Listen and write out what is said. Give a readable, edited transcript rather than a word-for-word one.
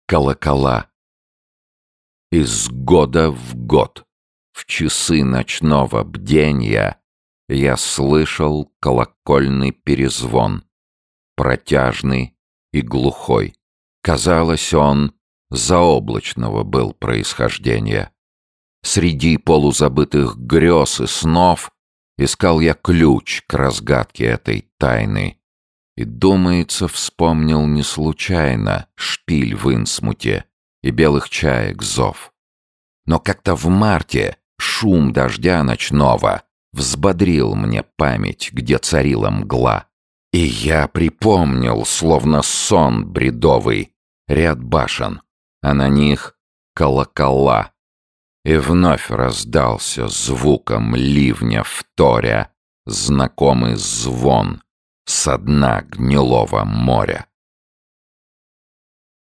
Колокола. Из года в год, в часы ночного бденья, я слышал колокольный перезвон, протяжный и глухой. Казалось, он заоблачного был происхождения. Среди полузабытых грез и снов искал я ключ к разгадке этой тайны. И, думается, вспомнил не случайно шпиль в Инсмуте и белых чаек зов. Но как-то в марте шум дождя ночного взбодрил мне память, где царила мгла. И я припомнил, словно сон бредовый, ряд башен, а на них колокола. И вновь раздался звуком ливня вторя знакомый звон со дна гнилого моря.